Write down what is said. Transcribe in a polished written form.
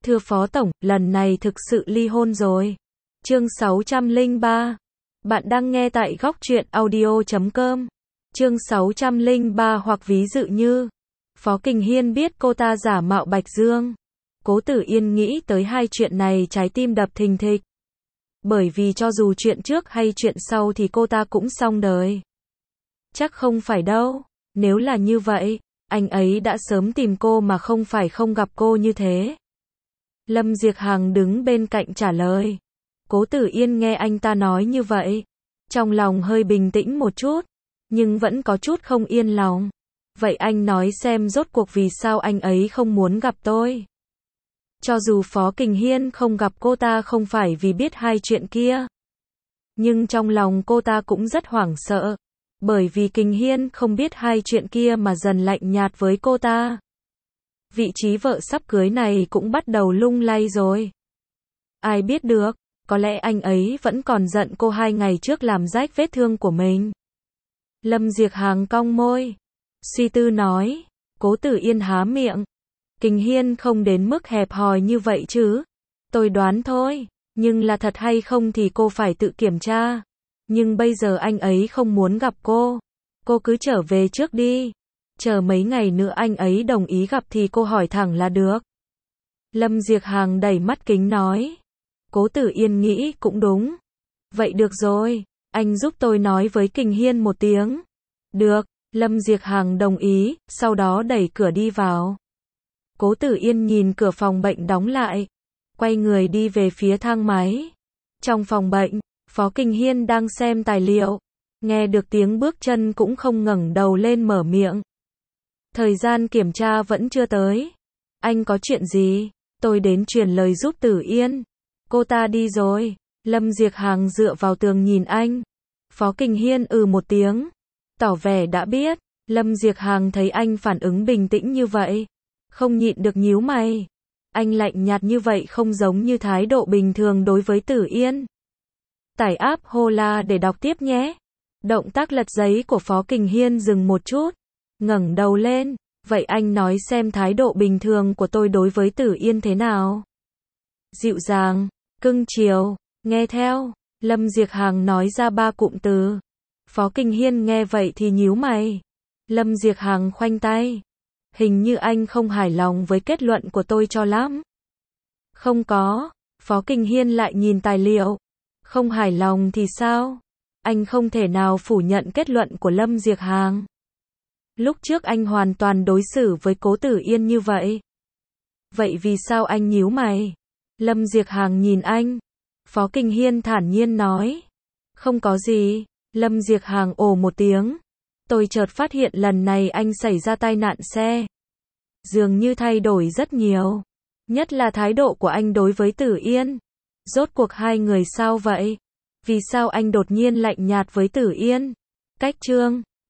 Thưa Phó Tổng, lần này thực sự ly hôn rồi. Chương 603. Bạn đang nghe tại góc truyện audio.com. Chương 603 hoặc ví dụ như, Phó Kình Hiên biết cô ta giả mạo Bạch Dương. Cố Tử Yên nghĩ tới hai chuyện này trái tim đập thình thịch. Bởi vì cho dù chuyện trước hay chuyện sau thì cô ta cũng xong đời. Chắc không phải đâu, nếu là như vậy, anh ấy đã sớm tìm cô mà không phải không gặp cô như thế. Lâm Diệc Hằng đứng bên cạnh trả lời. Cố Tử Yên nghe anh ta nói như vậy, trong lòng hơi bình tĩnh một chút, nhưng vẫn có chút không yên lòng. Vậy anh nói xem rốt cuộc vì sao anh ấy không muốn gặp tôi. Cho dù Phó Kình Hiên không gặp cô ta không phải vì biết hai chuyện kia, nhưng trong lòng cô ta cũng rất hoảng sợ, bởi vì Kình Hiên không biết hai chuyện kia mà dần lạnh nhạt với cô ta. Vị trí vợ sắp cưới này cũng bắt đầu lung lay rồi. Ai biết được, có lẽ anh ấy vẫn còn giận cô 2 ngày trước làm rách vết thương của mình. Lâm Diệc Hằng cong môi, suy tư nói. Cố Tử Yên há miệng. Kình Hiên không đến mức hẹp hòi như vậy chứ. Tôi đoán thôi, nhưng là thật hay không thì cô phải tự kiểm tra. Nhưng bây giờ anh ấy không muốn gặp cô. Cô cứ trở về trước đi. Chờ mấy ngày nữa anh ấy đồng ý gặp thì cô hỏi thẳng là được. Lâm Diệc Hằng đẩy mắt kính nói. Cố Tử Yên nghĩ cũng đúng. Vậy được rồi, anh giúp tôi nói với Kình Hiên một tiếng. Được, Lâm Diệc Hằng đồng ý, sau đó đẩy cửa đi vào. Cố Tử Yên nhìn cửa phòng bệnh đóng lại, quay người đi về phía thang máy. Trong phòng bệnh, Phó Kình Hiên đang xem tài liệu, nghe được tiếng bước chân cũng không ngẩng đầu lên mở miệng. Thời gian kiểm tra vẫn chưa tới. Anh có chuyện gì? Tôi đến truyền lời giúp Tử Yên. Cô ta đi rồi. Lâm Diệc Hằng dựa vào tường nhìn anh. Phó Kình Hiên một tiếng, tỏ vẻ đã biết. Lâm Diệc Hằng thấy anh phản ứng bình tĩnh như vậy, không nhịn được nhíu mày. Anh lạnh nhạt như vậy không giống như thái độ bình thường đối với Tử Yên. Tải app Hola để đọc tiếp nhé. Động tác lật giấy của Phó Kình Hiên dừng một chút, ngẩng đầu lên. Vậy anh nói xem thái độ bình thường của tôi đối với Tử Yên thế nào? Dịu dàng, cưng chiều, nghe theo. Lâm Diệc Hằng nói ra 3 cụm từ. Phó Kình Hiên nghe vậy thì nhíu mày. Lâm Diệc Hằng khoanh tay. Hình như anh không hài lòng với kết luận của tôi cho lắm. Không có. Phó Kình Hiên lại nhìn tài liệu. Không hài lòng thì sao? Anh không thể nào phủ nhận kết luận của Lâm Diệc Hằng. Lúc trước anh hoàn toàn đối xử với Cố Tử Yên như vậy. Vậy vì sao anh nhíu mày? Lâm Diệc Hằng nhìn anh. Phó Kình Hiên thản nhiên nói. Không có gì. Lâm Diệc Hằng ồ một tiếng. Tôi chợt phát hiện lần này anh xảy ra tai nạn xe. Dường như thay đổi rất nhiều. Nhất là thái độ của anh đối với Tử Yên. Rốt cuộc hai người sao vậy? Vì sao anh đột nhiên lạnh nhạt với Tử Yên? Cách chương